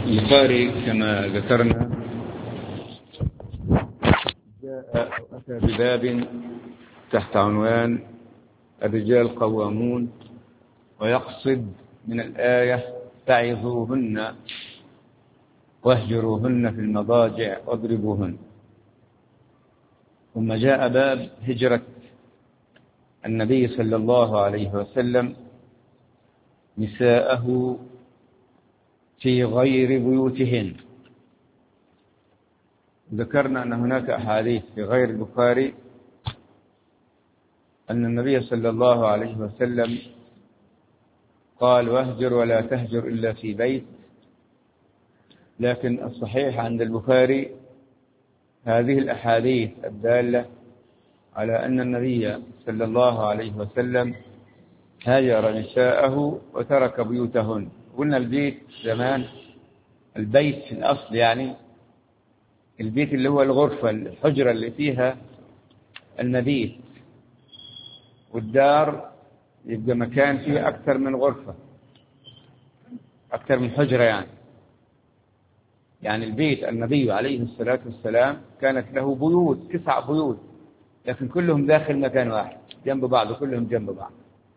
البخاري كما ذكرنا جاء أتى بباب تحت عنوان الرجال قوامون، ويقصد من الآية فعظوهن واهجروهن في المضاجع واضربوهن. ثم جاء باب هجرة النبي صلى الله عليه وسلم نساءه في غير بيوتهن. ذكرنا أن هناك أحاديث في غير البخاري أن النبي صلى الله عليه وسلم قال واهجر ولا تهجر إلا في بيت، لكن الصحيح عند البخاري هذه الأحاديث الدالة على أن النبي صلى الله عليه وسلم هاجر نساءه وترك بيوتهن. قلنا البيت زمان، البيت في الأصل يعني البيت اللي هو الغرفة، الحجرة اللي فيها المبيت، والدار يبقى مكان فيه أكثر من غرفة، أكثر من حجرة يعني البيت النبي عليه الصلاة والسلام كانت له بيوت 9 بيوت، لكن كلهم داخل مكان واحد جنب بعض، كلهم جنب بعض.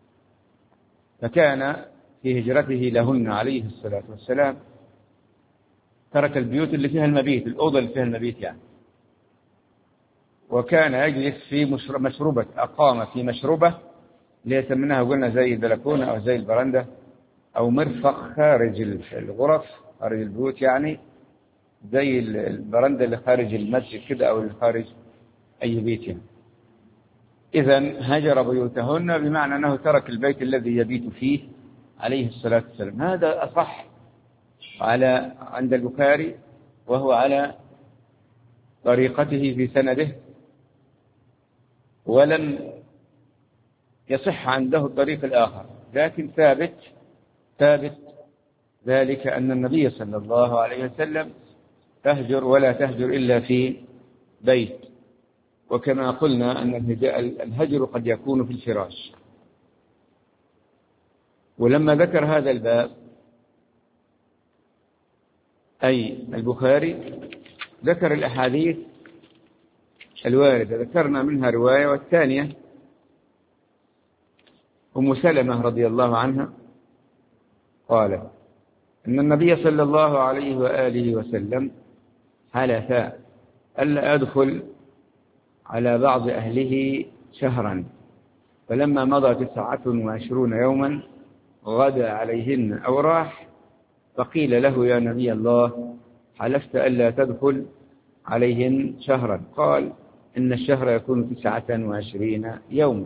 فكان في هجرته لهن عليه الصلاة والسلام ترك البيوت اللي فيها المبيت، الأوضة اللي فيها المبيت يعني، وكان يجلس في مشروبة، أقام في مشروبة اللي يسمونها قلنا زي البلكونة أو زي البرندة أو مرفق خارج الغرف، خارج البيوت يعني، زي البرندة اللي خارج المسجد كده أو اللي خارج أي بيت يعني. إذن هجر بيوتهن بمعنى أنه ترك البيت الذي يبيت فيه عليه الصلاة والسلام. هذا أصح عند البخاري، وهو على طريقته في سنده، ولم يصح عنده الطريق الآخر، لكن ثابت ذلك أن النبي صلى الله عليه وسلم تهجر ولا تهجر إلا في بيت. وكما قلنا أن الهجر قد يكون في الفراش. ولما ذكر هذا الباب أي البخاري ذكر الأحاديث الواردة، ذكرنا منها رواية، والثانية أم سلمة رضي الله عنها قالت أن النبي صلى الله عليه وآله وسلم حلف ألا أدخل على بعض أهله شهرا، فلما مضى 29 يوما غدا عليهن أو راح، فقيل له يا نبي الله حلفت ألا تدخل عليهن شهرا؟ قال إن الشهر يكون 29 يوما.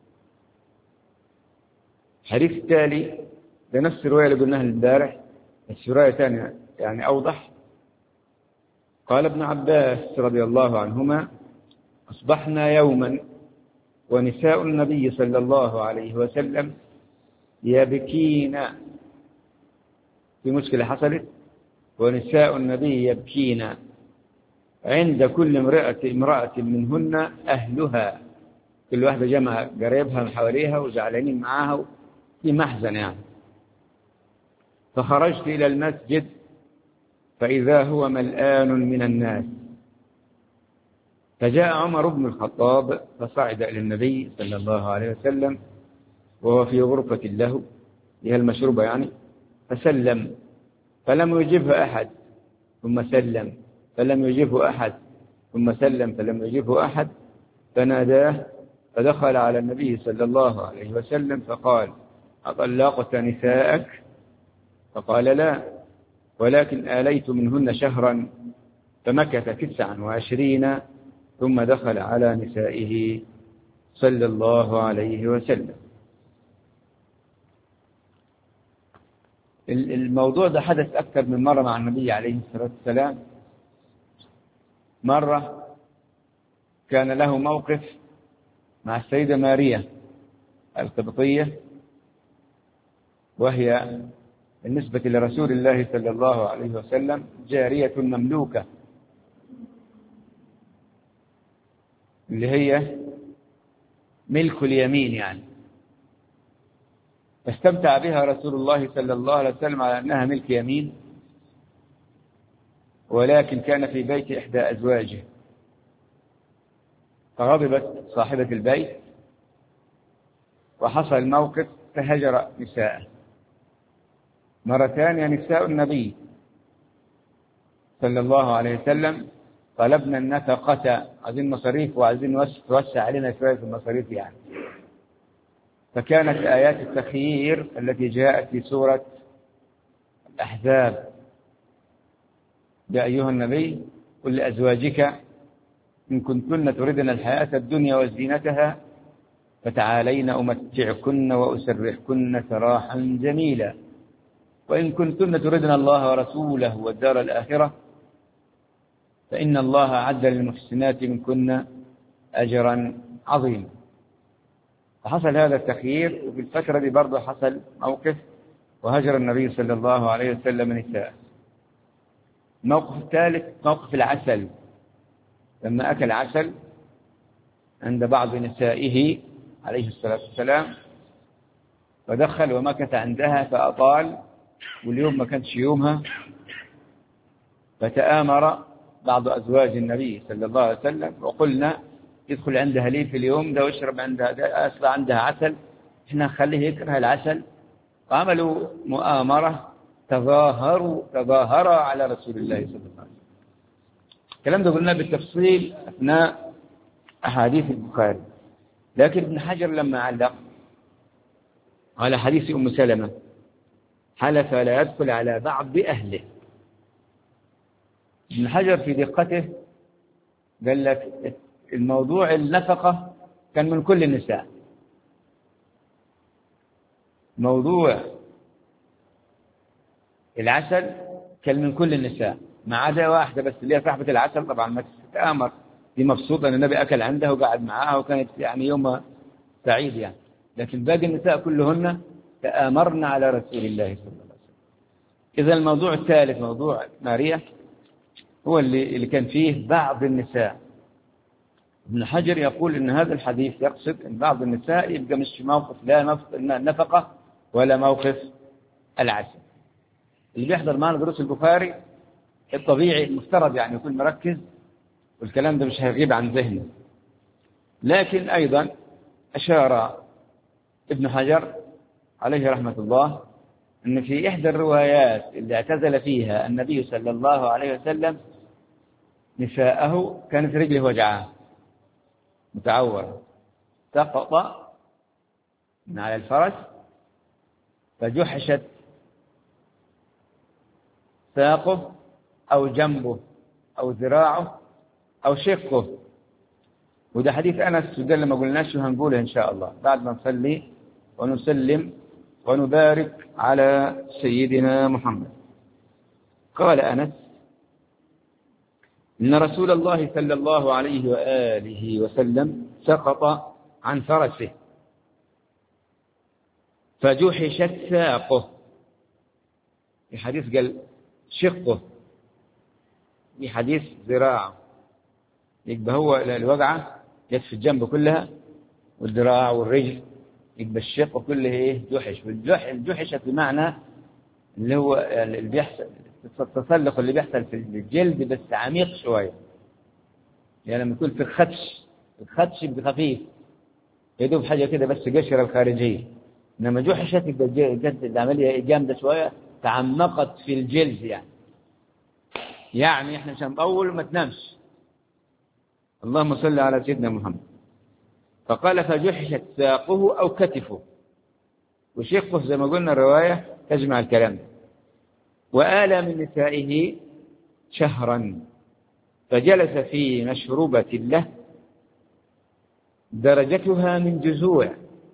الحديث التالي بنفس الرواية اللي قلناها البارح، بس رواية ثانية يعني أوضح. قال ابن عباس رضي الله عنهما أصبحنا يوما ونساء النبي صلى الله عليه وسلم يبكين، في مشكلة حصلت، ونساء النبي يبكين عند كل امرأة منهن أهلها، كل واحدة جمع قريبها من حواليها وزعلانين معاها في محزن يعني. فخرجت إلى المسجد فإذا هو ملآن من الناس، فجاء عمر بن الخطاب فصعد إلى النبي صلى الله عليه وسلم وهو في غرفة له، هي المشروبة يعني، فسلم فلم يجبه أحد، ثم سلم فلم يجبه أحد، ثم سلم فلم يجبه أحد، فناداه فدخل على النبي صلى الله عليه وسلم فقال أطلقت نساءك؟ فقال لا، ولكن آليت منهن شهرا. فمكث 29 ثم دخل على نسائه صلى الله عليه وسلم. الموضوع ده حدث أكثر من مرة مع النبي عليه الصلاة والسلام. مرة كان له موقف مع السيدة ماريا القبطية، وهي بالنسبة لرسول الله صلى الله عليه وسلم جارية مملوكة، اللي هي ملك اليمين يعني، فاستمتع بها رسول الله صلى الله عليه وسلم على أنها ملك يمين، ولكن كان في بيت إحدى أزواجه، فغضبت صاحبة البيت وحصل الموقف فهجر نساءه. مرة ثانية نساء النبي صلى الله عليه وسلم طلبنا النفقة، عايزين مصاريف وعايزين توسع علينا شوية في المصاريف يعني. فكانت آيات التخيير التي جاءت في سورة الأحزاب: يا أيها النبي قل لأزواجك إن كنتن تردن الحياة الدنيا وزينتها فتعالين أمتعكن وأسرحكن سراحا جميلا، وإن كنتن تردن الله ورسوله والدار الآخرة فإن الله أعد للمحسنات منكن أجرا عظيما. فحصل هذا التخيير، وفي الفترة دي برضه حصل موقف وهجر النبي صلى الله عليه وسلم نساء. الموقف الثالث موقف العسل، لما أكل عسل عند بعض نسائه عليه الصلاة والسلام فدخل ومكث عندها فأطال، واليوم ما كانش يومها، فتآمر بعض أزواج النبي صلى الله عليه وسلم وقلنا يدخل عندها ليه في اليوم ده ويشرب عندها ده، أصلا عندها عسل، إحنا نخليه يكره العسل. وعملوا مؤامرة، تظاهروا على رسول الله صلى الله عليه وسلم. الكلام ده قلنا بالتفصيل أثناء أحاديث البخاري، لكن ابن حجر لما علق على حديث أم سلمة حلف لا يدخل على بعض أهله، ابن حجر في دقته قال لك الموضوع النفقة كان من كل النساء، موضوع العسل كان من كل النساء ما عدا واحدة بس اللي هي صاحبة العسل. طبعا ما تتآمر، دي مبسوطة أن النبي أكل عندها وقعد معاها وكانت يعني يوم سعيد يعني، لكن باقي النساء كلهن تآمرن على رسول الله صلى الله عليه وسلم. إذا الموضوع الثالث موضوع ماريا هو اللي كان فيه بعض النساء. ابن حجر يقول إن هذا الحديث يقصد أن بعض النساء يبقى مش موقف لا نفقة ولا موقف العسل. اللي بيحضر معنا دروس البخاري الطبيعي المفترض يعني يكون مركز والكلام ده مش هيغيب عن ذهنه، لكن أيضا أشار ابن حجر عليه رحمة الله أن في إحدى الروايات اللي اعتزل فيها النبي صلى الله عليه وسلم نساءه كانت رجله وجعاه متعور، سقط من على الفرس فجحشت ساقه أو جنبه أو ذراعه أو شقه. وده حديث أنس، وده اللي ما قلناش وهنقوله إن شاء الله بعد ما نصلي ونسلم ونبارك على سيدنا محمد. قال أنس إن رسول الله صلى الله عليه وآله وسلم سقط عن فرسه فجحشت ساقه، في حديث قال شقه، في حديث ذراعه، يبقى هو الوجعة جت في الجنب كلها والذراع والرجل، يبقى الشق كله ايه جحش. والجحشة بمعنى اللي هو اللي بيحصل التسلق اللي بيحصل في الجلد بس عميق شوية، يعني لما يكون في الخدش بخفيف يدوب حاجة كده بس قشرة الخارجية، إنما جحشت يبقى جد العملية جامدة شوية تعمقت في الجلد يعني إحنا مش هنطول ما تنامش. اللهم صل على سيدنا محمد. فقال فجحشت ساقه أو كتفه، وشقه زي ما قلنا الرواية تجمع الكلام ده. وآل من نسائه شهرا فجلس في مشروبة له درجتها من جذوع،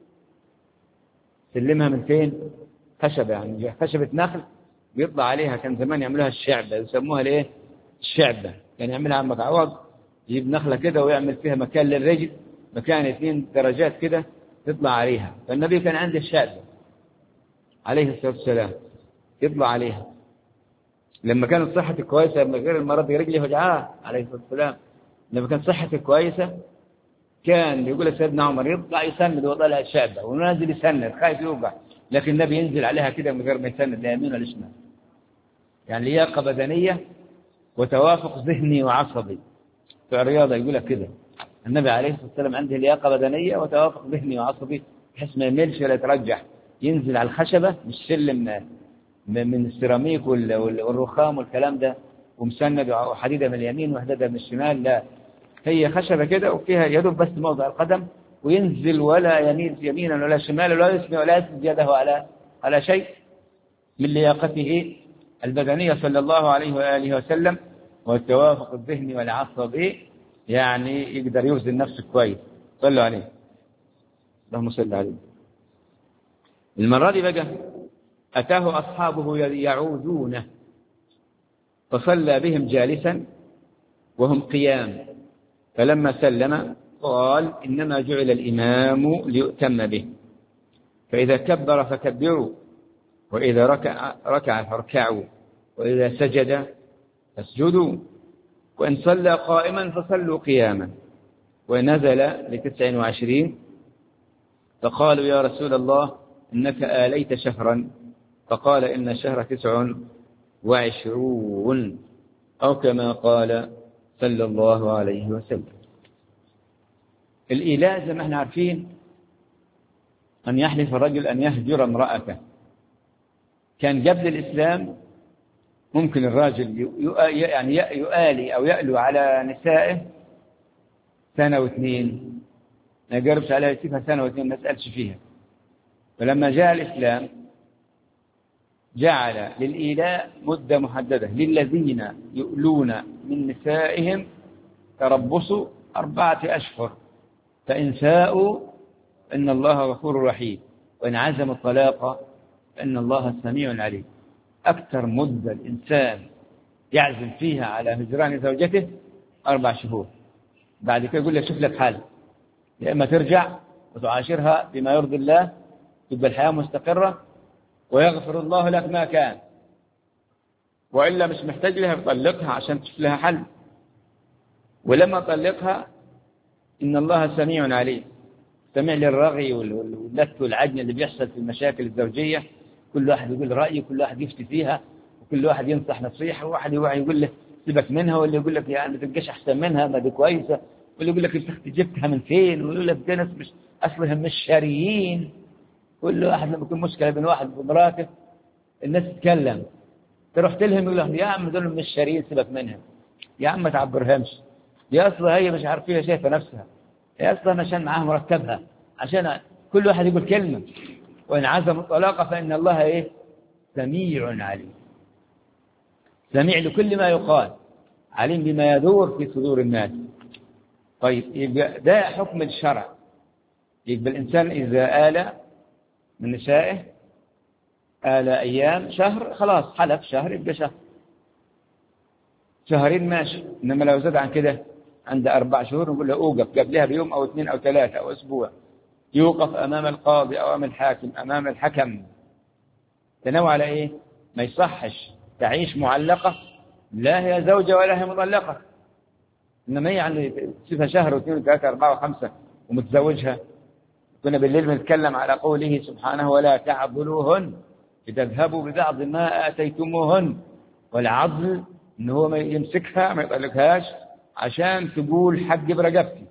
سلمها من فين؟ خشبة، يعني خشبة نخل بيطلع عليها، كان زمان يعملوها الشعبة، يسموها ليه؟ الشعبة، كان يعملها عمك عوض يجيب نخلة كده ويعمل فيها مكان للرجل، مكان 2 درجات كده تطلع عليها. فالنبي كان عنده الشعبة عليه الصلاة والسلام يطلع عليها لما كانت صحته كويسة، من غير المرض رجله وجعاه عليه الصلاة والسلام. لما كانت صحته كويسة كان يقول سيدنا عمر يطلع يسند وطلع الشعبة ونازل يسند خايف يوقع، لكن النبي ينزل عليها كده من غير ما يسند لا يمين ولا شمال، يعني لياقة بدنية وتوافق ذهني وعصبي. في الرياضة يقول لك كده النبي عليه الصلاة والسلام عنده لياقة بدنية وتوافق ذهني وعصبي، بحيث ما يميلش ولا يترجح، ينزل على الخشبة مش سلم من السيراميك والرخام والكلام ده ومسند وحديدة من اليمين وحديدة من الشمال، لا، هي خشبة كده وفيها يدب بس موضع القدم، وينزل ولا يمين يمينا ولا شمالا ولا يسمي ولا يسند يده على شيء، من لياقته البدنية صلى الله عليه وآله وسلم والتوافق الذهني والعصبي، يعني يقدر يوزن نفسه كويس. صلوا عليه، اللهم صل عليه. المرة دي بقى أتاه أصحابه يعودونه فصلى بهم جالسا وهم قيام، فلما سلم قال إنما جعل الإمام ليؤتم به، فإذا كبر فكبروا، وإذا ركع فاركعوا، وإذا سجد فاسجدوا، وإن صلى قائما فصلوا قياما. ونزل ل29 فقالوا يا رسول الله إنك آليت شهرا، فقال إن الشهر 29 أو كما قال صلى الله عليه وسلم. الإيلاء زي ما احنا عارفين أن يحلف الرجل أن يهجر امرأته. كان قبل الإسلام ممكن الراجل يعني يؤالي أو يألو على نسائه 1 و2، ما يقربش عليها يسيبها 1 و2 ما يسألش فيها. فلما جاء الإسلام جعل للإيلاء مدة محددة للذين يؤلون من نسائهم تربص 4 أشهر، فإن فاءوا إن الله غفور رحيم، وإن عزموا الطلاق فإن الله سميع عليم. أكثر مدة الإنسان يعزم فيها على هجران زوجته 4 شهور، بعد كده يقول لك شوف لك حل، يا إما ترجع وتعاشرها بما يرضي الله تبقى الحياة مستقرة ويغفر الله لك ما كان، وإلا مش محتاج لها يطلقها عشان تشوف لها حل. ولما طلقها إن الله سميع عليم، سميع للرغي واللت والعجن اللي بيحصل في المشاكل الزوجية. كل واحد يقول رأيه، كل واحد يفتي فيها، وكل واحد ينصح نصيحة، وواحد يقول له سيبك منها، واللي يقول لك يعني ما تبقاش أحسن منها ما دي كويسة، واللي يقول لك أنت جبتها من فين، ويقول لك ده ناس مش أصلهم مش شريين. كل واحد لما يكون مشكلة بين واحد ومراته الناس تتكلم، تروح تلهم يقول لهم يا عم دول مش شريين سيبك منهم، يا عم ما تعبرهمش، يا أصلا هي مش عارفة شايفة نفسها، يا أصلا عشان معاها مرتبها، عشان كل واحد يقول كلمة. وإن عزموا الطلاق فإن الله إيه؟ سميع عليم، سميع لكل ما يقال، عليم بما يدور في صدور الناس. طيب يبقى ده حكم الشرع. يبقى الإنسان إذا آل من نسائه آل أيام شهر خلاص حلف شهر يبقى شهر، 2 ماشي. إنما لو زاد عن كده عند 4 شهور نقول له أوقف قبلها بيوم أو 2 أو 3 أو أسبوع، يوقف أمام القاضي أو أمام الحاكم أمام الحكم. تنوع على إيه؟ ما يصحش تعيش معلقة، لا هي زوجة ولا هي مطلقة، إنما هي يعني تسيبها شهر و2 و3 و4 و5 ومتزوجها. كنا بالليل بنتكلم على قوله سبحانه ولا تعضلوهن لتذهبوا ببعض ما آتيتموهن، والعضل إن هو ما يمسكها ما يطلقهاش عشان تقول حق برقبتي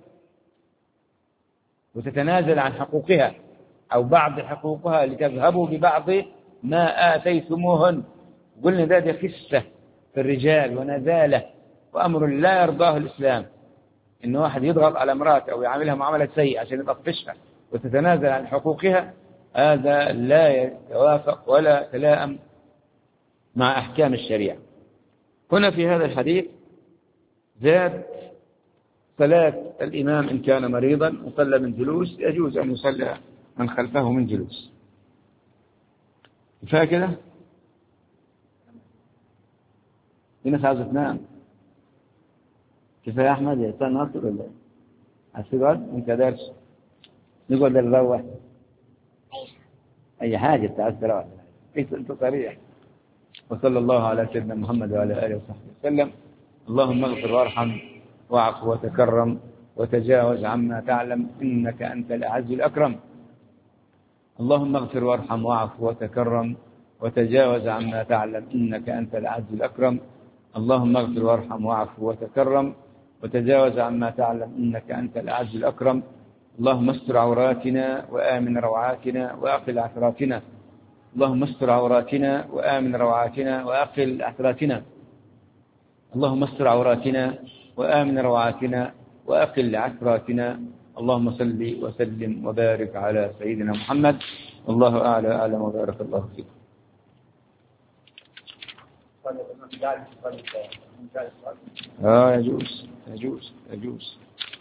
وتتنازل عن حقوقها أو بعض حقوقها لتذهبوا ببعض ما آتيتموهن. قلنا ده خسة في الرجال ونزالة وأمر لا يرضاه الإسلام، إن واحد يضغط على امرأة أو يعاملها معاملة سيئة عشان يطفشها وتتنازل عن حقوقها، هذا لا يتوافق ولا تلائم مع أحكام الشريعة. هنا في هذا الحديث زاد صلاة الإمام إن كان مريضا وصلى من جلوس، يجوز أن يصلى من خلفه من جلوس. كفاية كده؟ في ناس عاوزة تنام. كفاية يا أحمد يا أستاذ ناصر ولا هتقعد؟ أنت دارس نقعد نروح أي حاجة أنت عايز تروح، أنت صريح. وصلى الله على سيدنا محمد وعلى آله وصحبه وسلم. اللهم اغفر وارحم واعف وتكرم وتجاوز عما تعلم إنك أنت الأعز الأكرم. اللهم اغفر وارحم واعف وتكرم وتجاوز عما تعلم إنك أنت الأعز الأكرم. اللهم اغفر وارحم واعف وتكرم وتجاوز عما تعلم إنك أنت الأعز الأكرم. اللهم استر عوراتنا وآمن روعاتنا وأقل عثراتنا. اللهم استر عوراتنا وآمن روعاتنا وأقل عثراتنا. اللهم استر عوراتنا وآمن روعاتنا وأقل عثراتنا. اللهم صل وسلم وبارك على سيدنا محمد. والله أعلى أعلم وبارك الله فيكم. يجوز.